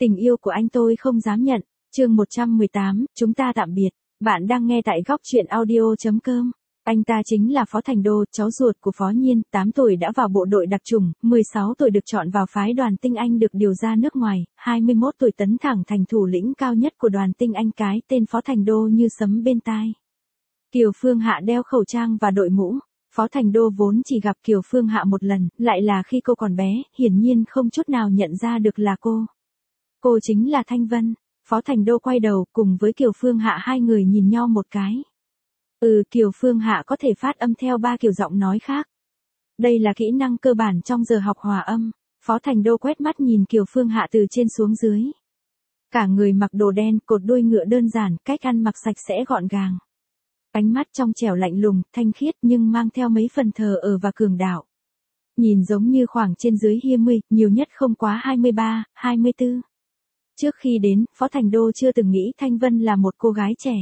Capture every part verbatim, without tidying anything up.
Tình yêu của anh tôi không dám nhận. Chương một trăm mười tám, chúng ta tạm biệt. Bạn đang nghe tại góc truyện audio chấm com. Anh ta chính là Phó Thành Đô, cháu ruột của Phó Nhiên, tám tuổi đã vào bộ đội đặc chủng, mười sáu tuổi được chọn vào phái đoàn tinh Anh được điều ra nước ngoài, hai mươi mốt tuổi tấn thẳng thành thủ lĩnh cao nhất của đoàn tinh Anh, cái tên Phó Thành Đô như sấm bên tai. Kiều Phương Hạ đeo khẩu trang và đội mũ. Phó Thành Đô vốn chỉ gặp Kiều Phương Hạ một lần, lại là khi cô còn bé, hiển nhiên không chút nào nhận ra được là cô. Cô chính là Thanh Vân. Phó Thành Đô quay đầu, cùng với Kiều Phương Hạ hai người nhìn nhau một cái. Ừ, Kiều Phương Hạ có thể phát âm theo ba kiểu giọng nói khác. Đây là kỹ năng cơ bản trong giờ học hòa âm. Phó Thành Đô quét mắt nhìn Kiều Phương Hạ từ trên xuống dưới. Cả người mặc đồ đen, cột đuôi ngựa đơn giản, cách ăn mặc sạch sẽ gọn gàng. Ánh mắt trong trẻo lạnh lùng, thanh khiết nhưng mang theo mấy phần thờ ơ và cường đạo. Nhìn giống như khoảng trên dưới hai mươi, nhiều nhất không quá hai mươi ba, hai mươi tư. Trước khi đến, Phó Thành Đô chưa từng nghĩ Thanh Vân là một cô gái trẻ.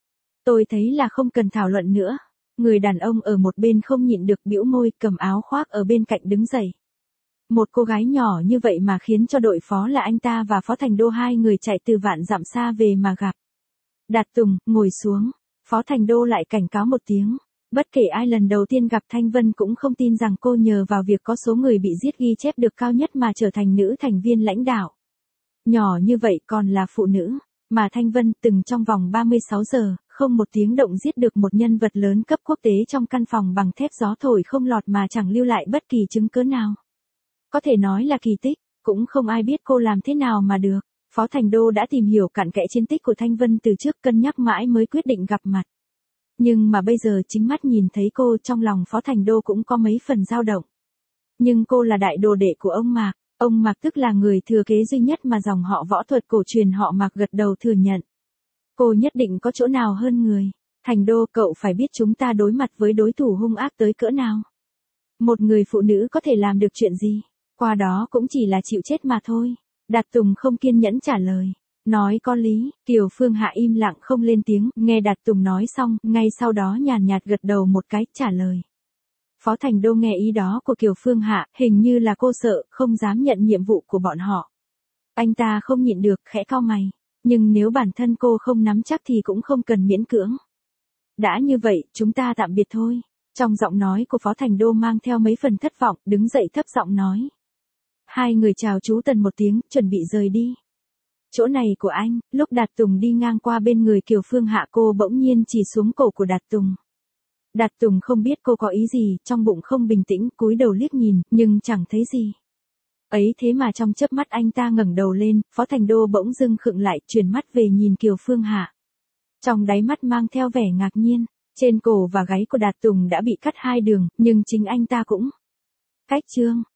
Tôi thấy là không cần thảo luận nữa. Người đàn ông ở một bên không nhịn được bĩu môi, cầm áo khoác ở bên cạnh đứng dậy. Một cô gái nhỏ như vậy mà khiến cho đội phó là anh ta và Phó Thành Đô hai người chạy từ vạn dặm xa về mà gặp. Đạt Tùng, ngồi xuống. Phó Thành Đô lại cảnh cáo một tiếng. Bất kể ai lần đầu tiên gặp Thanh Vân cũng không tin rằng cô nhờ vào việc có số người bị giết ghi chép được cao nhất mà trở thành nữ thành viên lãnh đạo. Nhỏ như vậy còn là phụ nữ, mà Thanh Vân từng trong vòng ba mươi sáu giờ, không một tiếng động giết được một nhân vật lớn cấp quốc tế trong căn phòng bằng thép gió thổi không lọt mà chẳng lưu lại bất kỳ chứng cứ nào. Có thể nói là kỳ tích, cũng không ai biết cô làm thế nào mà được. Phó Thành Đô đã tìm hiểu cặn kẽ chiến tích của Thanh Vân từ trước, cân nhắc mãi mới quyết định gặp mặt. Nhưng mà bây giờ chính mắt nhìn thấy cô, trong lòng Phó Thành Đô cũng có mấy phần dao động. Nhưng cô là đại đồ đệ của ông Mạc. Ông Mạc tức là người thừa kế duy nhất mà dòng họ võ thuật cổ truyền họ Mạc gật đầu thừa nhận. Cô nhất định có chỗ nào hơn người. Thành Đô, cậu phải biết chúng ta đối mặt với đối thủ hung ác tới cỡ nào. Một người phụ nữ có thể làm được chuyện gì? Qua đó cũng chỉ là chịu chết mà thôi. Đạt Tùng không kiên nhẫn trả lời. Nói có lý. Kiều Phương Hạ im lặng không lên tiếng, nghe Đạt Tùng nói xong, ngay sau đó nhàn nhạt gật đầu một cái, trả lời. Phó Thành Đô nghe ý đó của Kiều Phương Hạ, hình như là cô sợ, không dám nhận nhiệm vụ của bọn họ. Anh ta không nhịn được, khẽ cau mày. Nhưng nếu bản thân cô không nắm chắc thì cũng không cần miễn cưỡng. Đã như vậy, chúng ta tạm biệt thôi. Trong giọng nói của Phó Thành Đô mang theo mấy phần thất vọng, đứng dậy thấp giọng nói. Hai người chào chú Tần một tiếng, chuẩn bị rời đi. Chỗ này của anh. Lúc Đạt Tùng đi ngang qua bên người Kiều Phương Hạ, cô bỗng nhiên chỉ xuống cổ của Đạt Tùng. Đạt Tùng không biết cô có ý gì, trong bụng không bình tĩnh, cúi đầu liếc nhìn, nhưng chẳng thấy gì. Ấy thế mà trong chớp mắt anh ta ngẩng đầu lên, Phó Thành Đô bỗng dưng khựng lại, chuyển mắt về nhìn Kiều Phương Hạ. Trong đáy mắt mang theo vẻ ngạc nhiên, trên cổ và gáy của Đạt Tùng đã bị cắt hai đường, nhưng chính anh ta cũng cách chương.